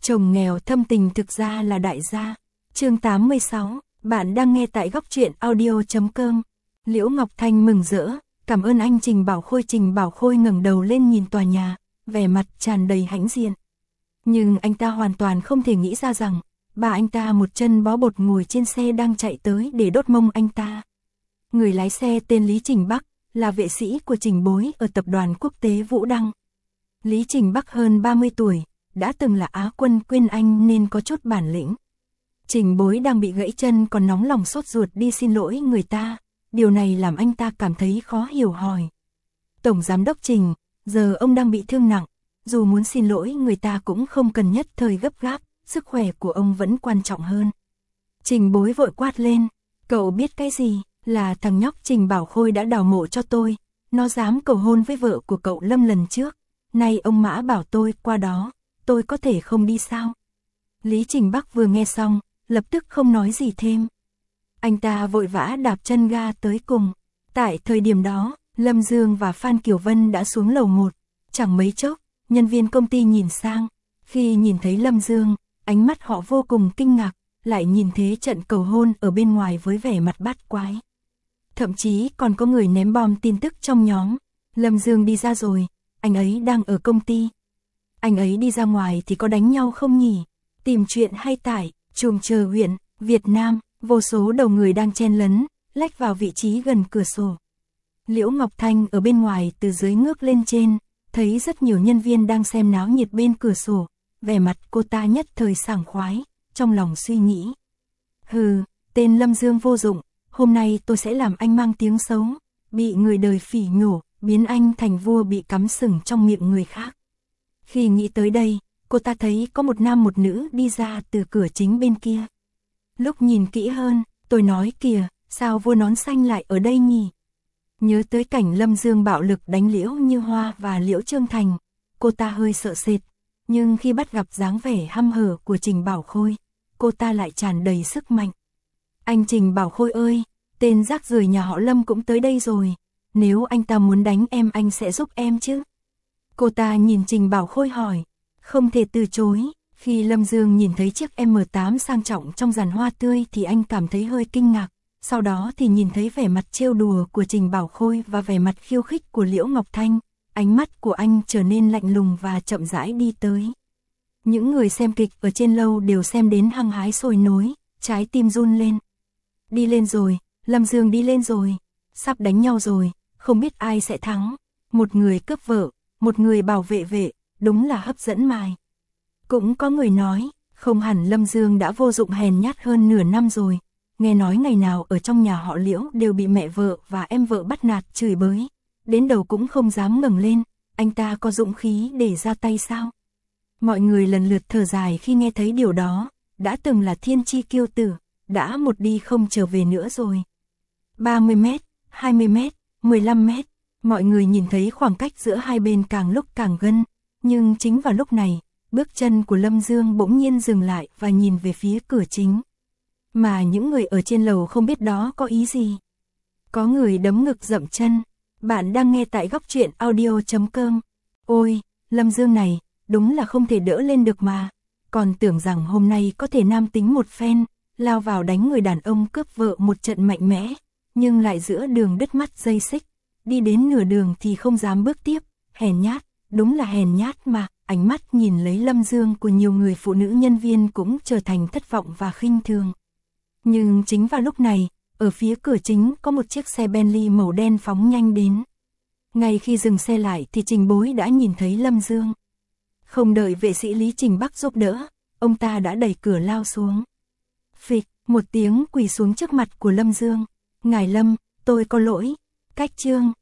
Chồng nghèo thâm tình thực ra là đại gia. Chương 86, bạn đang nghe tại góc truyện audio.com. Liễu Ngọc Thanh mừng rỡ, cảm ơn anh Trình Bảo Khôi. Trình Bảo Khôi ngẩng đầu lên nhìn tòa nhà, vẻ mặt tràn đầy hãnh diện. Nhưng anh ta hoàn toàn không thể nghĩ ra rằng, bà anh ta một chân bó bột ngồi trên xe đang chạy tới để đốt mông anh ta. Người lái xe tên Lý Trình Bắc, là vệ sĩ của Trình Bối ở tập đoàn quốc tế Vũ Đăng. Lý Trình Bắc hơn 30 tuổi, đã từng là Á quân Quyên Anh nên có chút bản lĩnh. Trình Bối đang bị gãy chân còn nóng lòng sốt ruột đi xin lỗi người ta, điều này làm anh ta cảm thấy khó hiểu hỏi. Tổng giám đốc Trình, giờ ông đang bị thương nặng, dù muốn xin lỗi người ta cũng không cần nhất thời gấp gáp, sức khỏe của ông vẫn quan trọng hơn. Trình Bối vội quát lên, cậu biết cái gì, là thằng nhóc Trình Bảo Khôi đã đào mộ cho tôi, nó dám cầu hôn với vợ của cậu Lâm lần trước, nay ông Mã bảo tôi qua đó, tôi có thể không đi sao? Lý Trình Bắc vừa nghe xong, lập tức không nói gì thêm. Anh ta vội vã đạp chân ga tới cùng. Tại thời điểm đó, Lâm Dương và Phan Kiều Vân đã xuống lầu 1. Chẳng mấy chốc, nhân viên công ty nhìn sang. Khi nhìn thấy Lâm Dương, ánh mắt họ vô cùng kinh ngạc, lại nhìn thấy trận cầu hôn ở bên ngoài với vẻ mặt bát quái. Thậm chí còn có người ném bom tin tức trong nhóm. Lâm Dương đi ra rồi, anh ấy đang ở công ty. Anh ấy đi ra ngoài thì có đánh nhau không nhỉ? Tìm chuyện hay tải, Chùm Chờ huyện, Việt Nam, vô số đầu người đang chen lấn, lách vào vị trí gần cửa sổ. Liễu Ngọc Thanh ở bên ngoài từ dưới ngước lên trên, thấy rất nhiều nhân viên đang xem náo nhiệt bên cửa sổ, vẻ mặt cô ta nhất thời sảng khoái, trong lòng suy nghĩ. Hừ, tên Lâm Dương vô dụng, hôm nay tôi sẽ làm anh mang tiếng xấu, bị người đời phỉ nhổ, biến anh thành vua bị cắm sừng trong miệng người khác. Khi nghĩ tới đây, cô ta thấy có một nam một nữ đi ra từ cửa chính bên kia. Lúc nhìn kỹ hơn, tôi nói kìa, sao vua nón xanh lại ở đây nhỉ? Nhớ tới cảnh Lâm Dương bạo lực đánh Liễu Như Hoa và Liễu Trương Thành, cô ta hơi sợ sệt, nhưng khi bắt gặp dáng vẻ hăm hở của Trình Bảo Khôi, cô ta lại tràn đầy sức mạnh. Anh Trình Bảo Khôi ơi, tên rác rưởi nhà họ Lâm cũng tới đây rồi, nếu anh ta muốn đánh em anh sẽ giúp em chứ? Cô ta nhìn Trình Bảo Khôi hỏi, không thể từ chối. Khi Lâm Dương nhìn thấy chiếc M8 sang trọng trong giàn hoa tươi thì anh cảm thấy hơi kinh ngạc, sau đó thì nhìn thấy vẻ mặt trêu đùa của Trình Bảo Khôi và vẻ mặt khiêu khích của Liễu Ngọc Thanh, ánh mắt của anh trở nên lạnh lùng và chậm rãi đi tới. Những người xem kịch ở trên lâu đều xem đến hăng hái sôi nổi, trái tim run lên. Đi lên rồi, Lâm Dương đi lên rồi, sắp đánh nhau rồi, không biết ai sẽ thắng, một người cướp vợ, một người bảo vệ vệ, đúng là hấp dẫn mài. Cũng có người nói, không hẳn Lâm Dương đã vô dụng hèn nhát hơn nửa năm rồi, nghe nói ngày nào ở trong nhà họ Liễu đều bị mẹ vợ và em vợ bắt nạt chửi bới, đến đầu cũng không dám ngẩng lên, anh ta có dũng khí để ra tay sao? Mọi người lần lượt thở dài khi nghe thấy điều đó, đã từng là thiên chi kiêu tử, đã một đi không trở về nữa rồi. 30 mét, 20 mét, 15 mét, mọi người nhìn thấy khoảng cách giữa hai bên càng lúc càng gần, nhưng chính vào lúc này, bước chân của Lâm Dương bỗng nhiên dừng lại và nhìn về phía cửa chính. Mà những người ở trên lầu không biết đó có ý gì. Có người đấm ngực dậm chân. Bạn đang nghe tại góc truyện audio.com. Ôi, Lâm Dương này, đúng là không thể đỡ lên được mà. Còn tưởng rằng hôm nay có thể nam tính một phen, lao vào đánh người đàn ông cướp vợ một trận mạnh mẽ, nhưng lại giữa đường đứt mắt dây xích. Đi đến nửa đường thì không dám bước tiếp, hèn nhát, đúng là hèn nhát mà. Ánh mắt nhìn lấy Lâm Dương của nhiều người phụ nữ nhân viên cũng trở thành thất vọng và khinh thường. Nhưng chính vào lúc này, ở phía cửa chính có một chiếc xe Bentley màu đen phóng nhanh đến. Ngay khi dừng xe lại thì Trình Bối đã nhìn thấy Lâm Dương. Không đợi vệ sĩ Lý Trình Bắc giúp đỡ, ông ta đã đẩy cửa lao xuống. Phịch, một tiếng quỳ xuống trước mặt của Lâm Dương. Ngài Lâm, tôi có lỗi. Cách Trương,